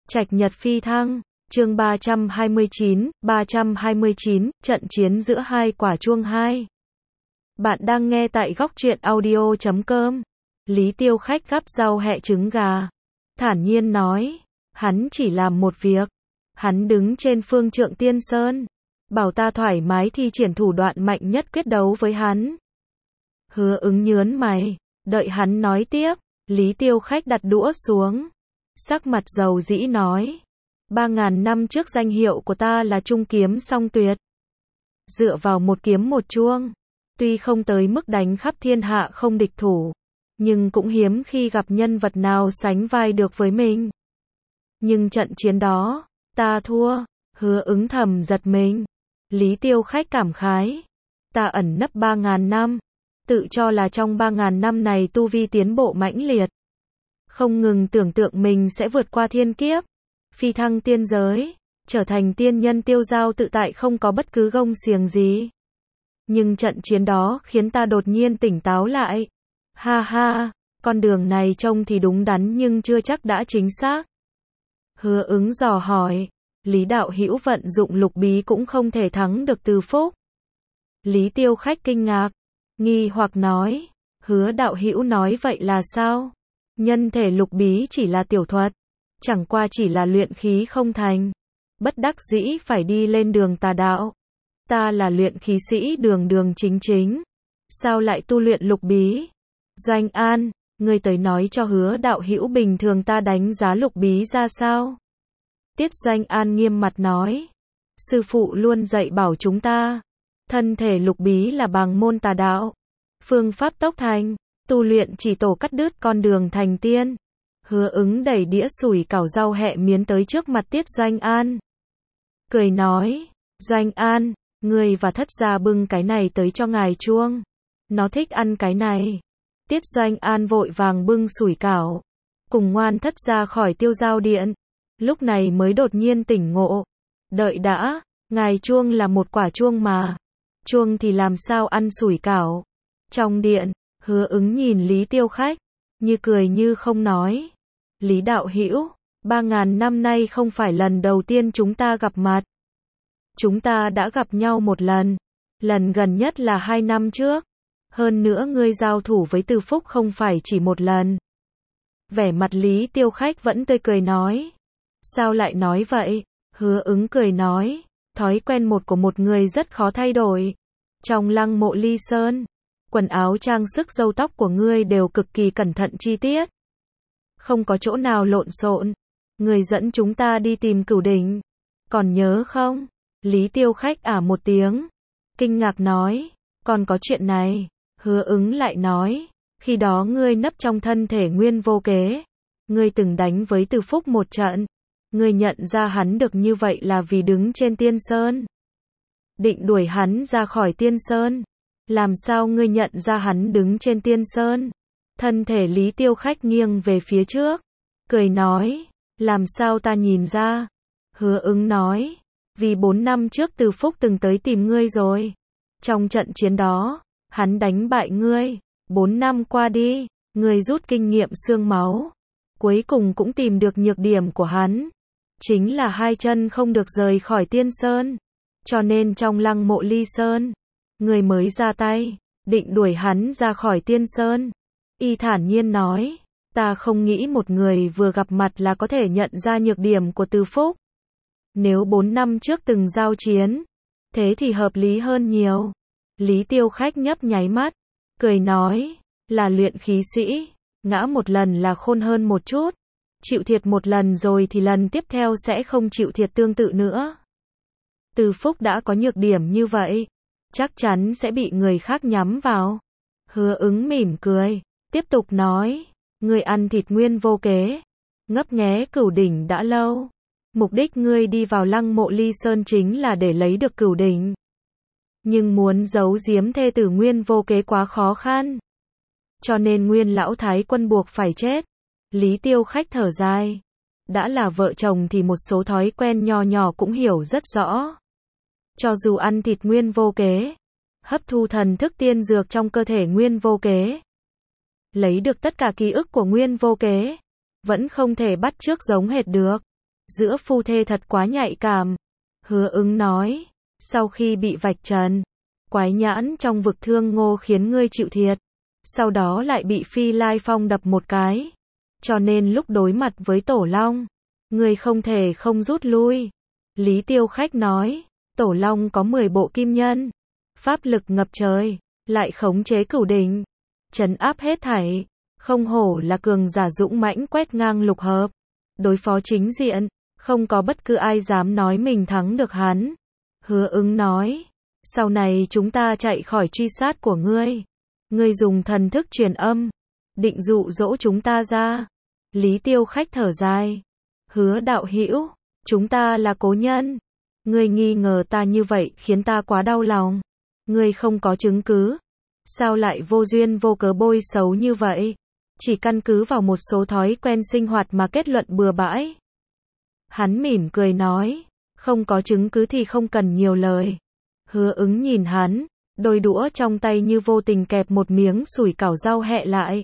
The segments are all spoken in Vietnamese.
Trạch Nhật phi thăng, chương 329, trận chiến giữa hai quả chuông 2. Bạn đang nghe tại góc truyện audio.com. Lý Tiêu Khách gắp rau hẹ trứng gà, thản nhiên nói, hắn chỉ làm một việc. Hắn đứng trên phương trượng tiên sơn, bảo ta thoải mái thi triển thủ đoạn mạnh nhất quyết đấu với hắn. Hứa Ứng nhớn mày, đợi hắn nói tiếp. Lý Tiêu Khách đặt đũa xuống, sắc mặt dầu dĩ nói, 3.000 năm trước danh hiệu của ta là Trung Kiếm Song Tuyệt. Dựa vào một kiếm một chuông, tuy không tới mức đánh khắp thiên hạ không địch thủ, nhưng cũng hiếm khi gặp nhân vật nào sánh vai được với mình. Nhưng trận chiến đó, ta thua. Hứa Ứng thầm giật mình. Lý Tiêu Khách cảm khái, ta ẩn nấp 3.000 năm, tự cho là trong 3.000 năm này tu vi tiến bộ mãnh liệt, không ngừng tưởng tượng mình sẽ vượt qua thiên kiếp, phi thăng tiên giới, trở thành tiên nhân tiêu dao tự tại không có bất cứ gông xiềng gì. Nhưng trận chiến đó khiến ta đột nhiên tỉnh táo lại. Ha ha, con đường này trông thì đúng đắn nhưng chưa chắc đã chính xác. Hứa Ứng dò hỏi, Lý đạo hữu vận dụng lục bí cũng không thể thắng được Từ Phúc. Lý Tiêu Khách kinh ngạc, nghi hoặc nói, Hứa đạo hữu nói vậy là sao? Nhân thể lục bí chỉ là tiểu thuật, chẳng qua chỉ là luyện khí không thành, bất đắc dĩ phải đi lên đường tà đạo. Ta là luyện khí sĩ đường đường chính chính, sao lại tu luyện lục bí? Doanh An, ngươi tới nói cho Hứa đạo hữu bình thường ta đánh giá lục bí ra sao? Tiết Doanh An nghiêm mặt nói, sư phụ luôn dạy bảo chúng ta, thân thể lục bí là bằng môn tà đạo, phương pháp tốc thành, tu luyện chỉ tổ cắt đứt con đường thành tiên. Hứa Ứng đẩy đĩa sủi cảo rau hẹ miến tới trước mặt Tiết Doanh An, cười nói, Doanh An, ngươi và thất gia bưng cái này tới cho ngài chuông, nó thích ăn cái này. Tiết Doanh An vội vàng bưng sủi cảo, cùng ngoan thất gia khỏi tiêu giao điện, lúc này mới đột nhiên tỉnh ngộ, đợi đã, ngài chuông là một quả chuông mà, chuông thì làm sao ăn sủi cảo? Trong điện, Hứa Ứng nhìn Lý Tiêu Khách, như cười như không nói, Lý đạo hữu, 3.000 năm nay không phải lần đầu tiên chúng ta gặp mặt. Chúng ta đã gặp nhau một lần, lần gần nhất là 2 năm trước, hơn nữa ngươi giao thủ với Từ Phúc không phải chỉ một lần. Vẻ mặt Lý Tiêu Khách vẫn tươi cười nói, sao lại nói vậy? Hứa Ứng cười nói, thói quen một của một người rất khó thay đổi. Trong lăng mộ Ly Sơn, quần áo trang sức râu tóc của ngươi đều cực kỳ cẩn thận chi tiết, không có chỗ nào lộn xộn. Ngươi dẫn chúng ta đi tìm Cửu Đỉnh, còn nhớ không? Lý Tiêu Khách một tiếng, kinh ngạc nói, còn có chuyện này? Hứa Ứng lại nói, khi đó ngươi nấp trong thân thể Nguyên Vô Kế, ngươi từng đánh với Từ Phúc một trận, ngươi nhận ra hắn được như vậy là vì đứng trên tiên sơn, định đuổi hắn ra khỏi tiên sơn. Làm sao ngươi nhận ra hắn đứng trên tiên sơn? Thân thể Lý Tiêu Khách nghiêng về phía trước, cười nói, làm sao ta nhìn ra? Hứa Ứng nói, vì 4 năm trước Từ Phúc từng tới tìm ngươi rồi. Trong trận chiến đó, hắn đánh bại ngươi. 4 năm qua đi, ngươi rút kinh nghiệm xương máu, cuối cùng cũng tìm được nhược điểm của hắn, chính là hai chân không được rời khỏi tiên sơn. Cho nên trong lăng mộ Ly Sơn, ngươi mới ra tay, định đuổi hắn ra khỏi tiên sơn. Y thản nhiên nói, ta không nghĩ một người vừa gặp mặt là có thể nhận ra nhược điểm của Từ Phúc. Nếu 4 năm trước từng giao chiến, thế thì hợp lý hơn nhiều. Lý Tiêu Khách nhấp nháy mắt, cười nói, là luyện khí sĩ, ngã một lần là khôn hơn một chút, chịu thiệt một lần rồi thì lần tiếp theo sẽ không chịu thiệt tương tự nữa. Từ Phúc đã có nhược điểm như vậy, chắc chắn sẽ bị người khác nhắm vào. Hứa Ứng mỉm cười, tiếp tục nói, ngươi ăn thịt Nguyên Vô Kế, ngấp nghé Cửu Đỉnh đã lâu. Mục đích ngươi đi vào lăng mộ Ly Sơn chính là để lấy được Cửu Đỉnh. Nhưng muốn giấu giếm thê tử Nguyên Vô Kế quá khó khăn, cho nên Nguyên lão thái quân buộc phải chết. Lý Tiêu Khách thở dài, đã là vợ chồng thì một số thói quen nho nhỏ cũng hiểu rất rõ. Cho dù ăn thịt Nguyên Vô Kế, hấp thu thần thức tiên dược trong cơ thể Nguyên Vô Kế, lấy được tất cả ký ức của Nguyên Vô Kế, vẫn không thể bắt chước giống hệt được. giữa phu thê thật quá nhạy cảm. Hứa Ứng nói, sau khi bị vạch trần, quái nhãn trong vực thương ngô khiến ngươi chịu thiệt, sau đó lại bị Phi Lai Phong đập một cái. Cho nên lúc đối mặt với Tổ Long, ngươi không thể không rút lui. Lý Tiêu Khách nói, Tổ Long có 10 bộ kim nhân, pháp lực ngập trời, lại khống chế cửu đỉnh, trấn áp hết thảy, không hổ là cường giả dũng mãnh quét ngang lục hợp, đối phó chính diện, không có bất cứ ai dám nói mình thắng được hắn. Hứa Ứng nói, sau này chúng ta chạy khỏi truy sát của ngươi, ngươi dùng thần thức truyền âm, định dụ dỗ chúng ta ra. Lý Tiêu Khách thở dài, Hứa đạo hữu, chúng ta là cố nhân, ngươi nghi ngờ ta như vậy khiến ta quá đau lòng. Ngươi không có chứng cứ, sao lại vô duyên vô cớ bôi xấu như vậy? Chỉ căn cứ vào một số thói quen sinh hoạt mà kết luận bừa bãi. Hắn mỉm cười nói, không có chứng cứ thì không cần nhiều lời. Hứa Ứng nhìn hắn, đôi đũa trong tay như vô tình kẹp một miếng sủi cảo rau hẹ lại,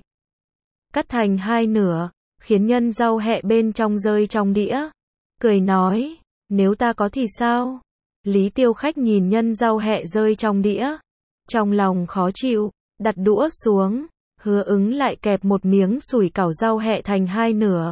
cắt thành hai nửa, khiến nhân rau hẹ bên trong rơi trong đĩa. Cười nói, nếu ta có thì sao? Lý Tiêu Khách nhìn nhân rau hẹ rơi trong đĩa, trong lòng khó chịu, đặt đũa xuống. Hứa Ứng lại kẹp một miếng sủi cảo rau hẹ thành hai nửa,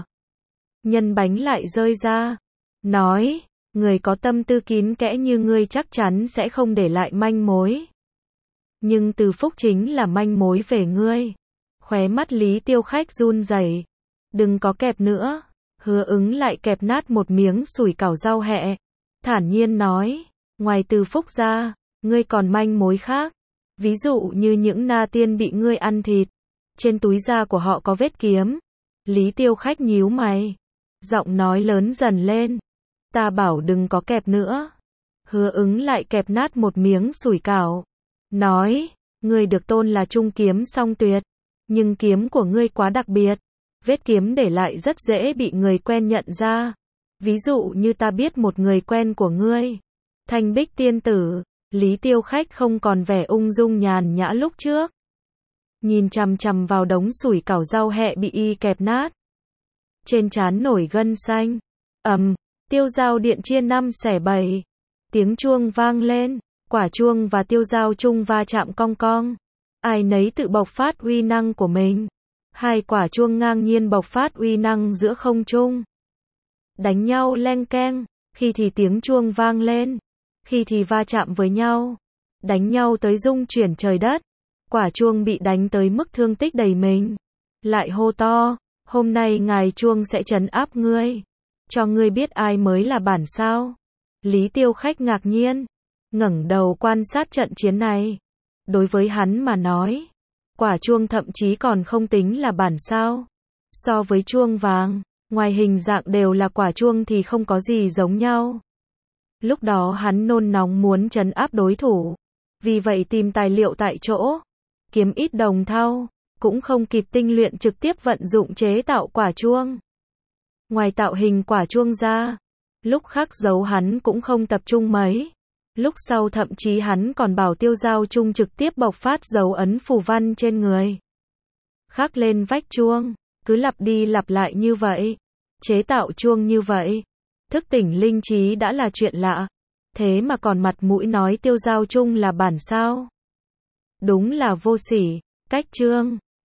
nhân bánh lại rơi ra, nói, người có tâm tư kín kẽ như ngươi chắc chắn sẽ không để lại manh mối. Nhưng Từ Phúc chính là manh mối về ngươi. Khóe mắt Lý Tiêu Khách run rẩy, đừng có kẹp nữa. Hứa Ứng lại kẹp nát một miếng sủi cảo rau hẹ, thản nhiên nói, ngoài Từ Phúc ra, ngươi còn manh mối khác. Ví dụ như những na tiên bị ngươi ăn thịt, trên túi da của họ có vết kiếm. Lý Tiêu Khách nhíu mày, giọng nói lớn dần lên, ta bảo đừng có kẹp nữa. Hứa Ứng lại kẹp nát một miếng sủi cảo, nói, ngươi được tôn là trung kiếm song tuyệt, nhưng kiếm của ngươi quá đặc biệt, vết kiếm để lại rất dễ bị người quen nhận ra. Ví dụ như ta biết một người quen của ngươi, Thanh Bích tiên tử. Lý Tiêu Khách không còn vẻ ung dung nhàn nhã lúc trước, nhìn chằm chằm vào đống sủi cảo rau hẹ bị y kẹp nát, trên trán nổi gân xanh. Tiêu dao điện chia 5 xẻ 7, tiếng chuông vang lên, quả chuông và tiêu dao chung va chạm cong cong, ai nấy tự bộc phát uy năng của mình. Hai quả chuông ngang nhiên bộc phát uy năng giữa không trung, đánh nhau leng keng, khi thì tiếng chuông vang lên, khi thì va chạm với nhau, đánh nhau tới rung chuyển trời đất. Quả chuông bị đánh tới mức thương tích đầy mình, lại hô to, hôm nay ngài chuông sẽ trấn áp ngươi, cho ngươi biết ai mới là bản sao. Lý Tiêu Khách ngạc nhiên, ngẩng đầu quan sát trận chiến này. Đối với hắn mà nói, quả chuông thậm chí còn không tính là bản sao. So với chuông vàng, ngoài hình dạng đều là quả chuông thì không có gì giống nhau. Lúc đó hắn nôn nóng muốn trấn áp đối thủ, vì vậy tìm tài liệu tại chỗ, kiếm ít đồng thau, cũng không kịp tinh luyện trực tiếp vận dụng chế tạo quả chuông. Ngoài tạo hình quả chuông ra, lúc khắc dấu hắn cũng không tập trung mấy. Lúc sau thậm chí hắn còn bảo Tiêu Giao Trung trực tiếp bộc phát dấu ấn phù văn trên người, khắc lên vách chuông, cứ lặp đi lặp lại như vậy, chế tạo chuông như vậy. Thức tỉnh linh trí đã là chuyện lạ, thế mà còn mặt mũi nói Tiêu Giao Trung là bản sao. Đúng là vô sỉ. Cách chương